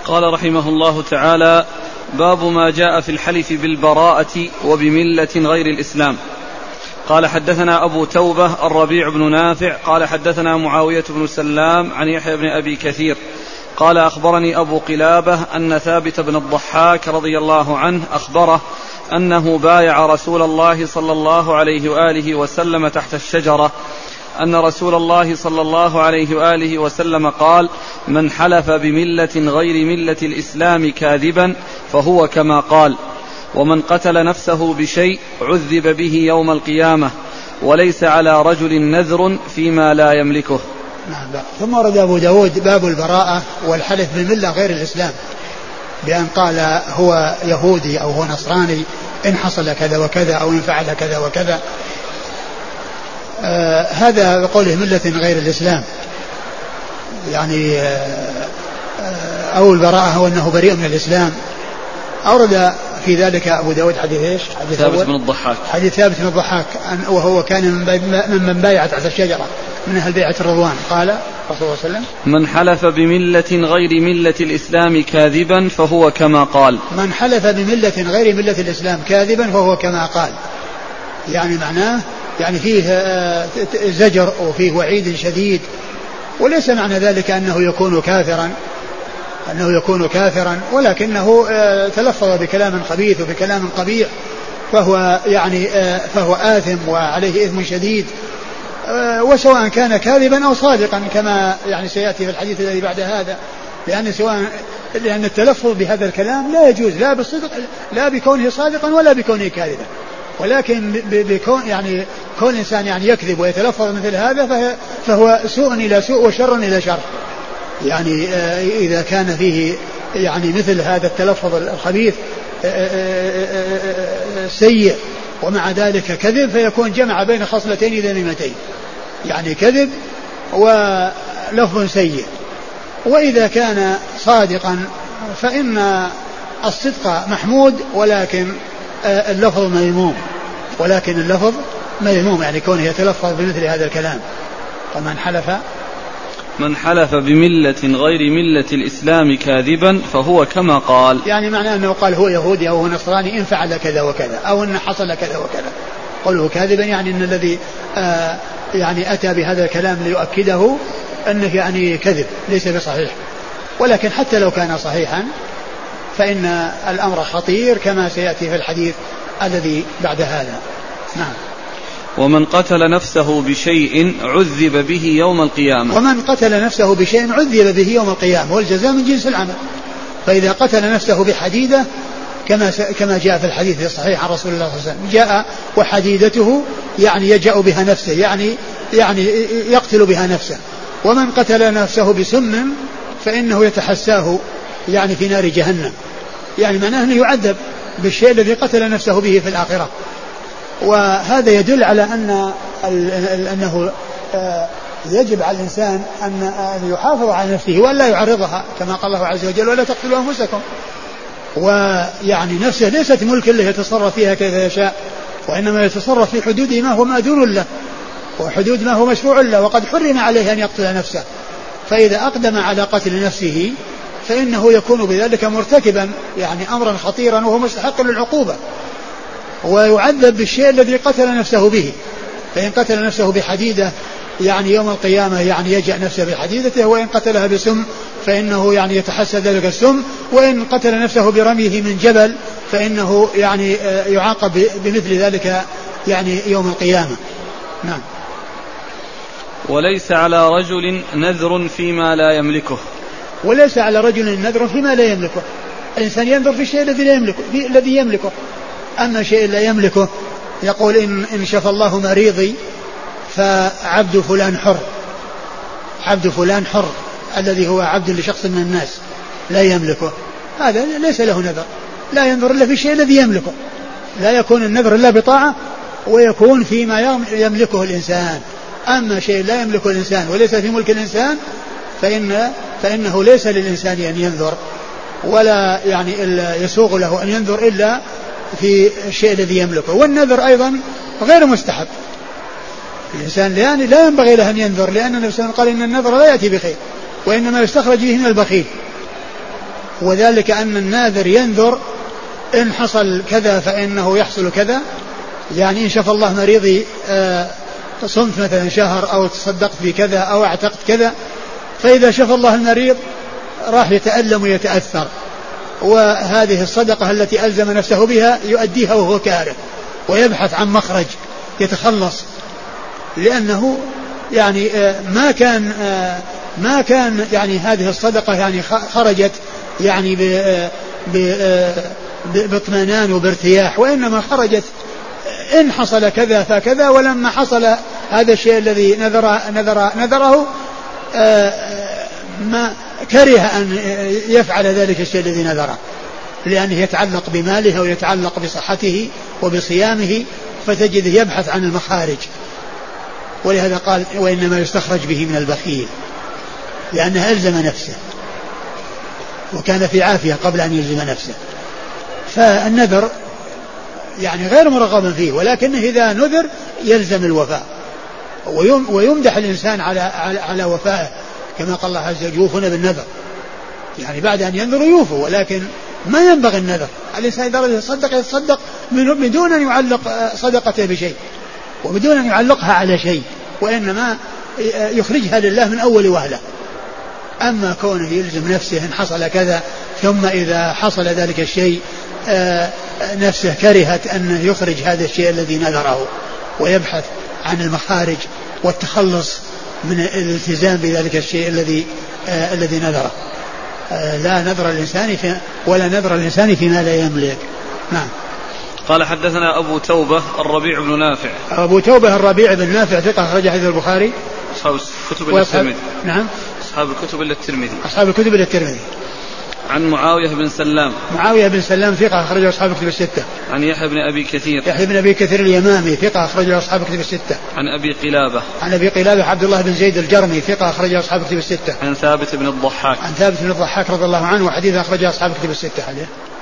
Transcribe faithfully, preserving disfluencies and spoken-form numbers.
قال رحمه الله تعالى: باب ما جاء في الحلف بالبراءة وبملة غير الإسلام. قال: حدثنا أبو توبة الربيع بن نافع قال حدثنا معاوية بن سلام عن يحيى بن أبي كثير قال: أخبرني أبو قلابة أن ثابت بن الضحاك رضي الله عنه أخبره أنه بايع رسول الله صلى الله عليه وآله وسلم تحت الشجرة، أن رسول الله صلى الله عليه وآله وسلم قال: من حلف بملة غير ملة الإسلام كاذبا فهو كما قال، ومن قتل نفسه بشيء عذب به يوم القيامة، وليس على رجل نذر فيما لا يملكه. ثم ورد أبو داود باب البراءة والحلف بملة غير الإسلام، بأن قال هو يهودي أو هو نصراني إن حصل كذا وكذا أو إن فعل كذا وكذا. آه هذا بقوله ملة غير الإسلام، يعني آه أو البراءة هو أنه بريء من الإسلام. أورد في ذلك أبو داود حديث إيش؟ حديث ثابت بن الضحاك، حديث ثابت بن الضحاك، وهو كان من من بايع تحت الشجرة من أهل بيعة الرضوان. قال رسول الله صلى الله عليه وسلم: من حلف بملة غير ملة الإسلام كاذبا فهو كما قال. من حلف بملة غير ملة الإسلام كاذبا فهو كما قال، يعني معناه يعني فيه زجر وفيه وعيد شديد، وليس معنى ذلك أنه يكون كافرا أنه يكون كافرا ولكنه تلفظ بكلام خبيث وبكلام قبيح، فهو يعني فهو آثم وعليه إثم شديد، وسواء كان كاذبا أو صادقا كما يعني سيأتي في الحديث الذي بعد هذا، لأن سواء لأن التلفظ بهذا الكلام لا يجوز لا بالصدق لا بكونه صادقا ولا بكونه كاذبا، ولكن بكون يعني كون الإنسان يعني يكذب ويتلفظ مثل هذا فهو سوء إلى سوء وشر إلى شر. يعني إذا كان فيه يعني مثل هذا التلفظ الخبيث سيء ومع ذلك كذب، فيكون جمع بين خصلتين ذميمتين، يعني كذب ولفظ سيء. وإذا كان صادقا فإن الصدق محمود ولكن اللفظ مذموم، ولكن اللفظ مذموم يعني كونه يتلفظ بمثل هذا الكلام. فمن حلف من حلف بملة غير ملة الإسلام كاذبا فهو كما قال، يعني معناه أنه قال هو يهودي أو هو نصراني إن فعل كذا وكذا أو إن حصل كذا وكذا، قوله كاذبا يعني أن الذي آه يعني أتى بهذا الكلام ليؤكده أنه يعني كذب ليس بصحيح، ولكن حتى لو كان صحيحا فإن الأمر خطير كما سيأتي في الحديث الذي بعد هذا. نعم. ومن قتل نفسه بشيء عذب به يوم القيامة. ومن قتل نفسه بشيء عذب به يوم القيامة، والجزاء من جنس العمل. فإذا قتل نفسه بحديدة كما كما جاء في الحديث الصحيح عن رسول الله صلى الله عليه وسلم، جاء وحديدته يعني يجأ بها نفسه، يعني يعني يقتل بها نفسه. ومن قتل نفسه بسم فإنه يتحساه يعني في نار جهنم، يعني معناه أنه يعذب بالشيء الذي قتل نفسه به في الآخرة. وهذا يدل على أن أنه يجب على الإنسان أن يحافظ على نفسه ولا يعرضها، كما قال الله عز وجل: ولا تقتلوا أنفسكم. ويعني نفسه ليست ملك له يتصرف فيها كيف يشاء، وإنما يتصرف في حدود ما هو مأذون له وحدود ما هو مشروع له، وقد حرم عليه أن يقتل نفسه. فإذا أقدم على قتل نفسه فإنه يكون بذلك مرتكبا يعني أمرا خطيرا وهو مستحق للعقوبة، ويعذب بالشيء الذي قتل نفسه به. فإن قتل نفسه بحديدة يعني يوم القيامة يعني يجأ نفسه بحديدته، وإن قتلها بسم فإنه يعني يتحسى ذلك السم، وإن قتل نفسه برميه من جبل فإنه يعني يعاقب بمثل ذلك يعني يوم القيامة. نعم. وليس على رجل نذر فيما لا يملكه. وليس على رجل نذر فيما لا يملكه. الإنسان ينظر في الشيء الذي لا يملكه الذي يملكه أما شيء لا يملكه يقول إن, إن شفى الله مريضي فعبد فلان حر، عبد فلان حر الذي هو عبد لشخص من الناس لا يملكه، هذا ليس له نذر، لا ينظر إلا في الشيء الذي يملكه، لا يكون النذر إلا بطاعة ويكون فيما يملكه الإنسان. أما شيء لا يملكه الإنسان وليس في ملك الإنسان فإن فإنه ليس للإنسان أن ينذر، ولا يعني يسوغ له أن ينذر إلا في الشيء الذي يملكه. والنذر أيضا غير مستحب، الإنسان يعني لا ينبغي له أن ينذر، لأن النبي صلى الله عليه وسلم قال إن النذر لا يأتي بخير وإنما يستخرج به من البخيل. وذلك أن الناذر ينذر إن حصل كذا فإنه يحصل كذا، يعني إن شفى الله مريضي صمت مثلا شهر أو تصدقت بكذا أو اعتقت كذا، فإذا شفى الله المريض راح يتألم ويتأثر، وهذه الصدقة التي ألزم نفسه بها يؤديها وهو كاره ويبحث عن مخرج يتخلص، لأنه يعني ما كان ما كان يعني هذه الصدقة يعني خرجت يعني باطمئنان وبارتياح، وإنما خرجت إن حصل كذا فكذا، ولما حصل هذا الشيء الذي نذر نذر نذره ما كره أن يفعل ذلك الشيء الذي نذره، لأنه يتعلق بماله ويتعلق بصحته وبصيامه، فتجده يبحث عن المخارج. ولهذا قال وإنما يستخرج به من البخيل، لأنه ألزم نفسه وكان في عافية قبل أن يلزم نفسه. فالنذر يعني غير مرغب فيه، ولكنه إذا نذر يلزم الوفاء، ويمدح الإنسان على على وفائه، كما قال الله عز وجل يوفون بالنذر، يعني بعد أن ينذروا يوفوا، ولكن ما ينبغي النذر. الإنسان إذا يتصدق يتصدق بدون أن يعلق صدقته بشيء وبدون أن يعلقها على شيء، وإنما يخرجها لله من أول وهلة. أما كونه يلزم نفسه إن حصل كذا، ثم إذا حصل ذلك الشيء نفسه كرهت أن يخرج هذا الشيء الذي نذره، ويبحث عن المخارج والتخلص من الالتزام بذلك الشيء الذي آه الذي نذره. آه لا نذر الإنسان في ولا نذر الإنسان فيما لا يملك. نعم. قال حدثنا أبو توبة الربيع بن نافع. أبو توبة الربيع بن نافع ثقة أخرج حديث البخاري أصحاب الكتب إلا الترمذي. نعم. أصحاب الكتب إلا الترمذي. أصحاب الكتب إلا الترمذي. عن معاوية بن سلام. معاوية بن سلام ثقة أخرجه أصحاب الكتب الستة. عن يحيى بن أبي كثير. يحيى بن أبي كثير اليمامي ثقة أخرجه أصحاب الكتب الستة. عن أبي قلابة. عن أبي قلابة عبد الله بن زيد الجرمي ثقة أخرجه أصحاب الكتب الستة. عن ثابت بن الضحاك. عن ثابت بن الضحاك رضي الله عنه وحديث أخرجه أصحاب الكتب الستة عليه.